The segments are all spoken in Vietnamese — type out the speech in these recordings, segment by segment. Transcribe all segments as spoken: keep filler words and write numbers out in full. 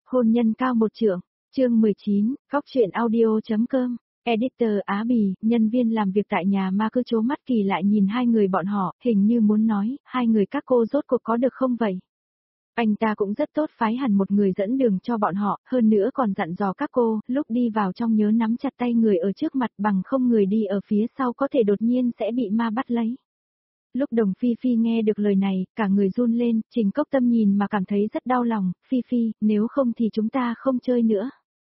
Hôn nhân cao một trượng, chương mười chín, góc truyện audio.com, editor Á Bì, nhân viên làm việc tại nhà ma cứ trố mắt kỳ lại nhìn hai người bọn họ, hình như muốn nói, hai người các cô rốt cuộc có được không vậy? Anh ta cũng rất tốt phái hẳn một người dẫn đường cho bọn họ, hơn nữa còn dặn dò các cô, lúc đi vào trong nhớ nắm chặt tay người ở trước mặt bằng không người đi ở phía sau có thể đột nhiên sẽ bị ma bắt lấy. Lúc Đồng Phi Phi nghe được lời này, cả người run lên, Trình Cốc Tâm nhìn mà cảm thấy rất đau lòng, Phi Phi, nếu không thì chúng ta không chơi nữa.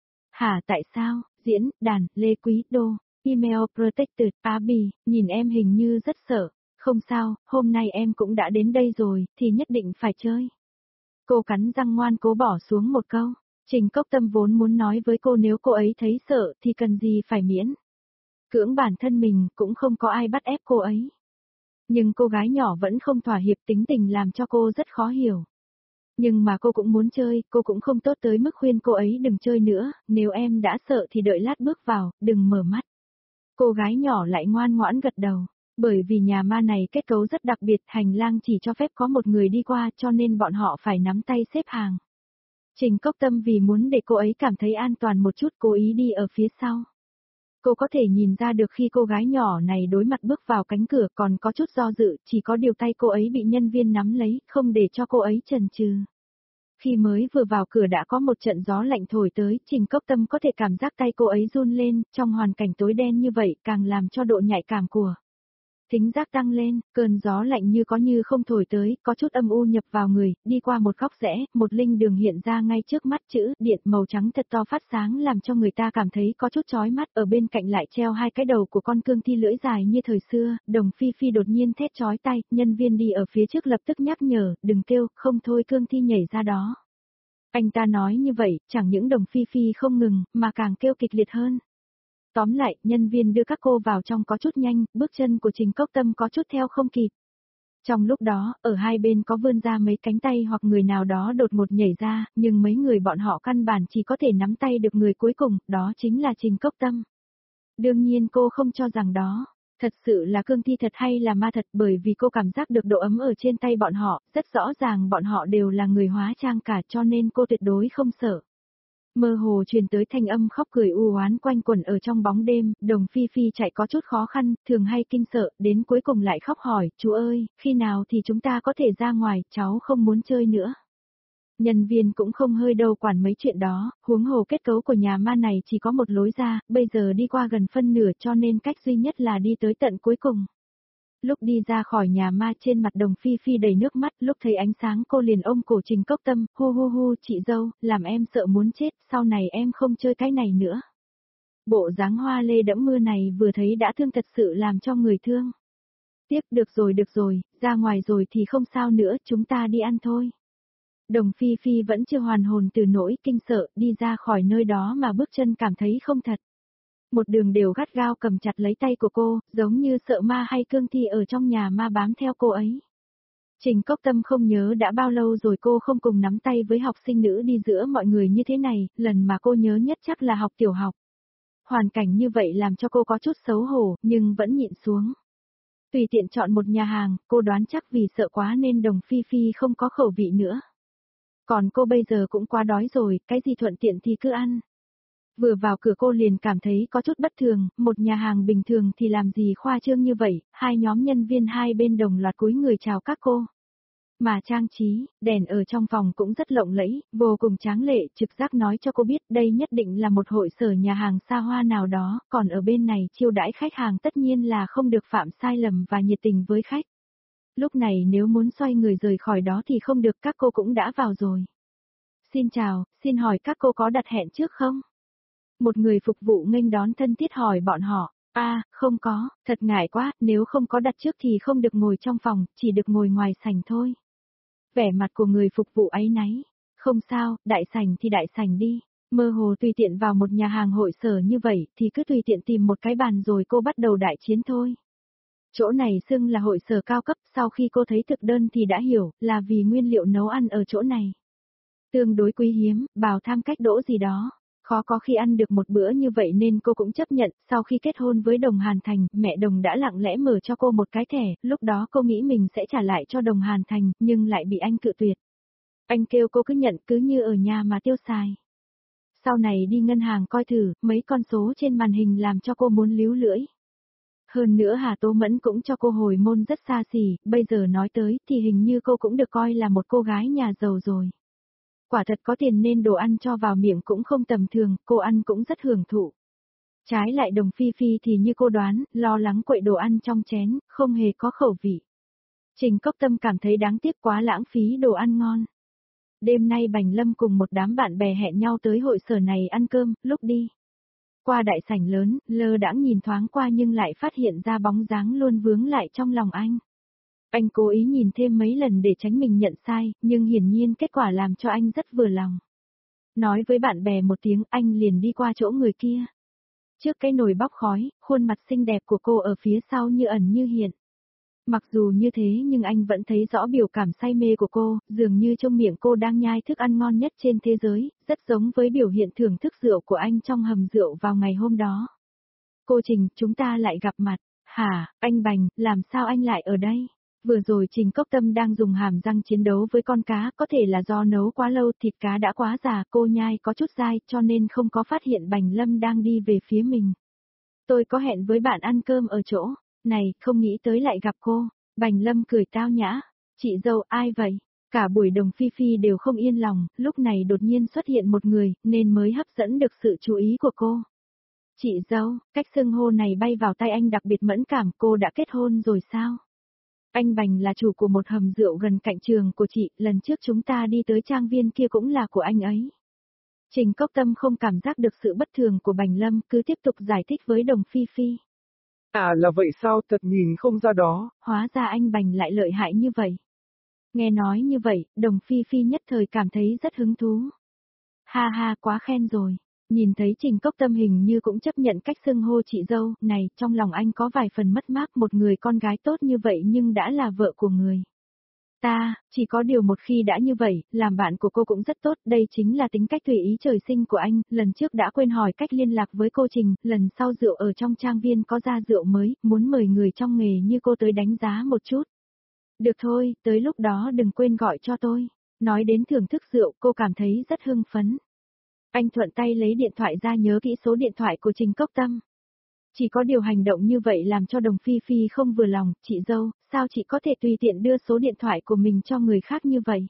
Hả tại sao, diễn, đàn, Lê Quý Đô, email protected, Á Bì, nhìn em hình như rất sợ, không sao, hôm nay em cũng đã đến đây rồi, thì nhất định phải chơi. Cô cắn răng ngoan cố bỏ xuống một câu, Trình Cốc Tâm vốn muốn nói với cô nếu cô ấy thấy sợ thì cần gì phải miễn. Cưỡng bản thân mình cũng không có ai bắt ép cô ấy. Nhưng cô gái nhỏ vẫn không thỏa hiệp, tính tình làm cho cô rất khó hiểu. Nhưng mà cô cũng muốn chơi, cô cũng không tốt tới mức khuyên cô ấy đừng chơi nữa, nếu em đã sợ thì đợi lát bước vào, đừng mở mắt. Cô gái nhỏ lại ngoan ngoãn gật đầu, bởi vì nhà ma này kết cấu rất đặc biệt, hành lang chỉ cho phép có một người đi qua cho nên bọn họ phải nắm tay xếp hàng. Trình Cốc Tâm vì muốn để cô ấy cảm thấy an toàn một chút cố ý đi ở phía sau. Cô có thể nhìn ra được khi cô gái nhỏ này đối mặt bước vào cánh cửa còn có chút do dự, chỉ có điều tay cô ấy bị nhân viên nắm lấy, không để cho cô ấy chần chừ. Khi mới vừa vào cửa đã có một trận gió lạnh thổi tới, Trình Cốc Tâm có thể cảm giác tay cô ấy run lên, trong hoàn cảnh tối đen như vậy càng làm cho độ nhạy cảm của thính giác tăng lên, cơn gió lạnh như có như không thổi tới, có chút âm u nhập vào người, đi qua một góc rẽ, một linh đường hiện ra ngay trước mắt, chữ điện màu trắng thật to phát sáng làm cho người ta cảm thấy có chút chói mắt, ở bên cạnh lại treo hai cái đầu của con cương thi lưỡi dài như thời xưa, Đồng Phi Phi đột nhiên thét chói tai, nhân viên đi ở phía trước lập tức nhắc nhở, đừng kêu, không thôi cương thi nhảy ra đó. Anh ta nói như vậy, chẳng những Đồng Phi Phi không ngừng, mà càng kêu kịch liệt hơn. Tóm lại, nhân viên đưa các cô vào trong có chút nhanh, bước chân của Trình Cốc Tâm có chút theo không kịp. Trong lúc đó, ở hai bên có vươn ra mấy cánh tay hoặc người nào đó đột ngột nhảy ra, nhưng mấy người bọn họ căn bản chỉ có thể nắm tay được người cuối cùng, đó chính là Trình Cốc Tâm. Đương nhiên cô không cho rằng đó, thật sự là cương thi thật hay là ma thật bởi vì cô cảm giác được độ ấm ở trên tay bọn họ, rất rõ ràng bọn họ đều là người hóa trang cả cho nên cô tuyệt đối không sợ. Mơ hồ truyền tới thanh âm khóc cười u oán quanh quẩn ở trong bóng đêm, Đồng Phi Phi chạy có chút khó khăn, thường hay kinh sợ, đến cuối cùng lại khóc hỏi, chú ơi, khi nào thì chúng ta có thể ra ngoài, cháu không muốn chơi nữa. Nhân viên cũng không hơi đâu quản mấy chuyện đó, huống hồ kết cấu của nhà ma này chỉ có một lối ra, bây giờ đi qua gần phân nửa cho nên cách duy nhất là đi tới tận cuối cùng. Lúc đi ra khỏi nhà ma trên mặt Đồng Phi Phi đầy nước mắt, lúc thấy ánh sáng cô liền ôm cổ Trình Cốc Tâm, hu hu hu chị dâu, làm em sợ muốn chết, sau này em không chơi cái này nữa. Bộ dáng hoa lê đẫm mưa này vừa thấy đã thương thật sự làm cho người thương. Tiếp được rồi được rồi, ra ngoài rồi thì không sao nữa, chúng ta đi ăn thôi. Đồng Phi Phi vẫn chưa hoàn hồn từ nỗi kinh sợ, đi ra khỏi nơi đó mà bước chân cảm thấy không thật. Một đường đều gắt gao cầm chặt lấy tay của cô, giống như sợ ma hay cương thi ở trong nhà ma bám theo cô ấy. Trình Cốc Tâm không nhớ đã bao lâu rồi cô không cùng nắm tay với học sinh nữ đi giữa mọi người như thế này, lần mà cô nhớ nhất chắc là học tiểu học. Hoàn cảnh như vậy làm cho cô có chút xấu hổ, nhưng vẫn nhịn xuống. Tùy tiện chọn một nhà hàng, cô đoán chắc vì sợ quá nên Đồng Phi Phi không có khẩu vị nữa. Còn cô bây giờ cũng quá đói rồi, cái gì thuận tiện thì cứ ăn. Vừa vào cửa cô liền cảm thấy có chút bất thường, một nhà hàng bình thường thì làm gì khoa trương như vậy, hai nhóm nhân viên hai bên đồng loạt cúi người chào các cô. Mà trang trí, đèn ở trong phòng cũng rất lộng lẫy, vô cùng tráng lệ, trực giác nói cho cô biết đây nhất định là một hội sở nhà hàng xa hoa nào đó, còn ở bên này chiêu đãi khách hàng tất nhiên là không được phạm sai lầm và nhiệt tình với khách. Lúc này nếu muốn xoay người rời khỏi đó thì không được, các cô cũng đã vào rồi. Xin chào, xin hỏi các cô có đặt hẹn trước không? Một người phục vụ nghênh đón thân thiết hỏi bọn họ, a à, không có, thật ngại quá, nếu không có đặt trước thì không được ngồi trong phòng, chỉ được ngồi ngoài sảnh thôi. Vẻ mặt của người phục vụ áy náy, không sao, đại sảnh thì đại sảnh đi, mơ hồ tùy tiện vào một nhà hàng hội sở như vậy thì cứ tùy tiện tìm một cái bàn rồi cô bắt đầu đại chiến thôi. Chỗ này xưng là hội sở cao cấp, sau khi cô thấy thực đơn thì đã hiểu, là vì nguyên liệu nấu ăn ở chỗ này tương đối quý hiếm, bào tham cách đỗ gì đó. Khó có khi ăn được một bữa như vậy nên cô cũng chấp nhận, sau khi kết hôn với Đồng Hàn Thành, mẹ Đồng đã lặng lẽ mở cho cô một cái thẻ, lúc đó cô nghĩ mình sẽ trả lại cho Đồng Hàn Thành, nhưng lại bị anh cự tuyệt. Anh kêu cô cứ nhận cứ như ở nhà mà tiêu xài. Sau này đi ngân hàng coi thử, mấy con số trên màn hình làm cho cô muốn líu lưỡi. Hơn nữa Hà Tố Mẫn cũng cho cô hồi môn rất xa xỉ, bây giờ nói tới thì hình như cô cũng được coi là một cô gái nhà giàu rồi. Quả thật có tiền nên đồ ăn cho vào miệng cũng không tầm thường, cô ăn cũng rất hưởng thụ. Trái lại Đồng Phi Phi thì như cô đoán, lo lắng quậy đồ ăn trong chén, không hề có khẩu vị. Trình Cốc Tâm cảm thấy đáng tiếc quá lãng phí đồ ăn ngon. Đêm nay Bành Lâm cùng một đám bạn bè hẹn nhau tới hội sở này ăn cơm, lúc đi qua đại sảnh lớn, lơ đãng nhìn thoáng qua nhưng lại phát hiện ra bóng dáng luôn vướng lại trong lòng anh. Anh cố ý nhìn thêm mấy lần để tránh mình nhận sai, nhưng hiển nhiên kết quả làm cho anh rất vừa lòng. Nói với bạn bè một tiếng anh liền đi qua chỗ người kia. Trước cái nồi bốc khói, khuôn mặt xinh đẹp của cô ở phía sau như ẩn như hiện. Mặc dù như thế nhưng anh vẫn thấy rõ biểu cảm say mê của cô, dường như trong miệng cô đang nhai thức ăn ngon nhất trên thế giới, rất giống với biểu hiện thưởng thức rượu của anh trong hầm rượu vào ngày hôm đó. Cô Trình, chúng ta lại gặp mặt. Hả, anh Bành, làm sao anh lại ở đây? Vừa rồi Trình Cốc Tâm đang dùng hàm răng chiến đấu với con cá, có thể là do nấu quá lâu thịt cá đã quá già, cô nhai có chút dai cho nên không có phát hiện Bành Lâm đang đi về phía mình. Tôi có hẹn với bạn ăn cơm ở chỗ. Này, không nghĩ tới lại gặp cô. Bành Lâm cười tao nhã. Chị dâu ai vậy? Cả buổi Đồng Phi Phi đều không yên lòng, lúc này đột nhiên xuất hiện một người, nên mới hấp dẫn được sự chú ý của cô. Chị dâu, cách xưng hô này bay vào tay anh đặc biệt mẫn cảm, cô đã kết hôn rồi sao? Anh Bành là chủ của một hầm rượu gần cạnh trường của chị, lần trước chúng ta đi tới trang viên kia cũng là của anh ấy. Trình Cốc Tâm không cảm giác được sự bất thường của Bành Lâm, cứ tiếp tục giải thích với Đồng Phi Phi. À là vậy sao, thật nhìn không ra đó. Hóa ra anh Bành lại lợi hại như vậy. Nghe nói như vậy, Đồng Phi Phi nhất thời cảm thấy rất hứng thú. Ha ha, quá khen rồi. Nhìn thấy Trình Cốc Tâm hình như cũng chấp nhận cách xưng hô chị dâu, này, trong lòng anh có vài phần mất mát một người con gái tốt như vậy nhưng đã là vợ của người ta, chỉ có điều một khi đã như vậy, làm bạn của cô cũng rất tốt, đây chính là tính cách tùy ý trời sinh của anh, lần trước đã quên hỏi cách liên lạc với cô Trình, lần sau rượu ở trong trang viên có ra rượu mới, muốn mời người trong nghề như cô tới đánh giá một chút. Được thôi, tới lúc đó đừng quên gọi cho tôi. Nói đến thưởng thức rượu, cô cảm thấy rất hưng phấn. Anh thuận tay lấy điện thoại ra nhớ kỹ số điện thoại của Trình Cốc Tâm. Chỉ có điều hành động như vậy làm cho Đồng Phi Phi không vừa lòng, chị dâu, sao chị có thể tùy tiện đưa số điện thoại của mình cho người khác như vậy?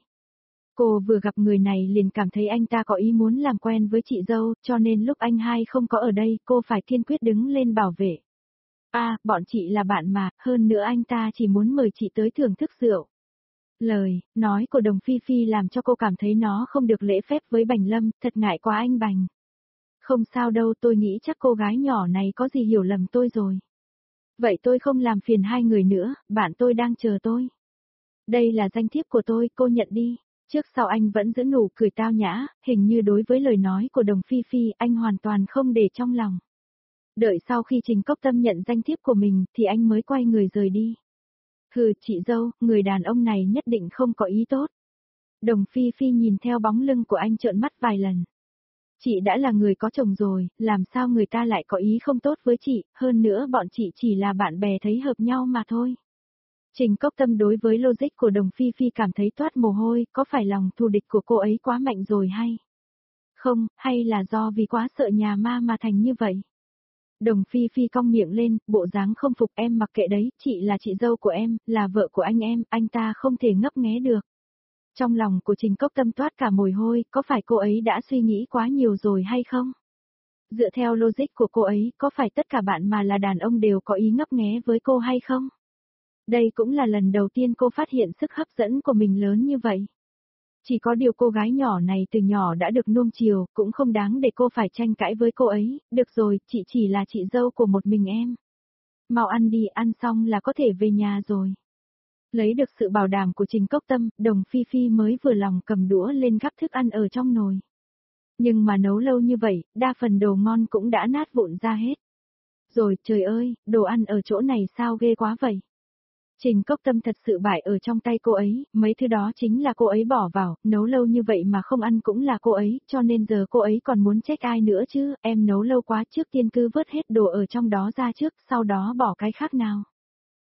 Cô vừa gặp người này liền cảm thấy anh ta có ý muốn làm quen với chị dâu, cho nên lúc anh hai không có ở đây, cô phải kiên quyết đứng lên bảo vệ. À, bọn chị là bạn mà, hơn nữa anh ta chỉ muốn mời chị tới thưởng thức rượu. Lời, nói của Đồng Phi Phi làm cho cô cảm thấy nó không được lễ phép với Bành Lâm, thật ngại quá anh Bành. Không sao đâu, tôi nghĩ chắc cô gái nhỏ này có gì hiểu lầm tôi rồi. Vậy tôi không làm phiền hai người nữa, bạn tôi đang chờ tôi. Đây là danh thiếp của tôi, cô nhận đi. Trước sau anh vẫn giữ nụ cười tao nhã, hình như đối với lời nói của Đồng Phi Phi anh hoàn toàn không để trong lòng. Đợi sau khi Trình Cốc Tâm nhận danh thiếp của mình thì anh mới quay người rời đi. Hừ, chị dâu, người đàn ông này nhất định không có ý tốt. Đồng Phi Phi nhìn theo bóng lưng của anh trợn mắt vài lần. Chị đã là người có chồng rồi, làm sao người ta lại có ý không tốt với chị, hơn nữa bọn chị chỉ là bạn bè thấy hợp nhau mà thôi. Trình Cốc Tâm đối với logic của Đồng Phi Phi cảm thấy toát mồ hôi, có phải lòng thù địch của cô ấy quá mạnh rồi hay? Không, hay là do vì quá sợ nhà ma mà thành như vậy? Đồng Phi Phi cong miệng lên, bộ dáng không phục em mặc kệ đấy, chị là chị dâu của em, là vợ của anh em, anh ta không thể ngấp nghé được. Trong lòng của Trình Cốc Tâm toát cả mồ hôi, có phải cô ấy đã suy nghĩ quá nhiều rồi hay không? Dựa theo logic của cô ấy, có phải tất cả bạn mà là đàn ông đều có ý ngấp nghé với cô hay không? Đây cũng là lần đầu tiên cô phát hiện sức hấp dẫn của mình lớn như vậy. Chỉ có điều cô gái nhỏ này từ nhỏ đã được nuông chiều, cũng không đáng để cô phải tranh cãi với cô ấy, được rồi, chị chỉ là chị dâu của một mình em. Mau ăn đi, ăn xong là có thể về nhà rồi. Lấy được sự bảo đảm của Trình Cốc Tâm, Đồng Phi Phi mới vừa lòng cầm đũa lên gắp thức ăn ở trong nồi. Nhưng mà nấu lâu như vậy, đa phần đồ ngon cũng đã nát vụn ra hết. Rồi, trời ơi, đồ ăn ở chỗ này sao ghê quá vậy? Trình Cốc Tâm thật sự bại ở trong tay cô ấy, mấy thứ đó chính là cô ấy bỏ vào, nấu lâu như vậy mà không ăn cũng là cô ấy, cho nên giờ cô ấy còn muốn trách ai nữa chứ, em nấu lâu quá trước tiên cứ vớt hết đồ ở trong đó ra trước, sau đó bỏ cái khác nào.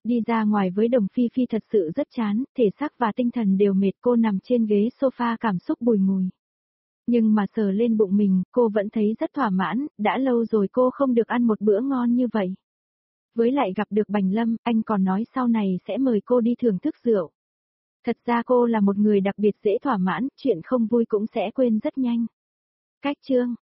Đi ra ngoài với Đồng Phi Phi thật sự rất chán, thể xác và tinh thần đều mệt, cô nằm trên ghế sofa cảm xúc bùi ngùi. Nhưng mà sờ lên bụng mình, cô vẫn thấy rất thỏa mãn, đã lâu rồi cô không được ăn một bữa ngon như vậy. Với lại gặp được Bành Lâm, anh còn nói sau này sẽ mời cô đi thưởng thức rượu. Thật ra cô là một người đặc biệt dễ thỏa mãn, chuyện không vui cũng sẽ quên rất nhanh. Cách chương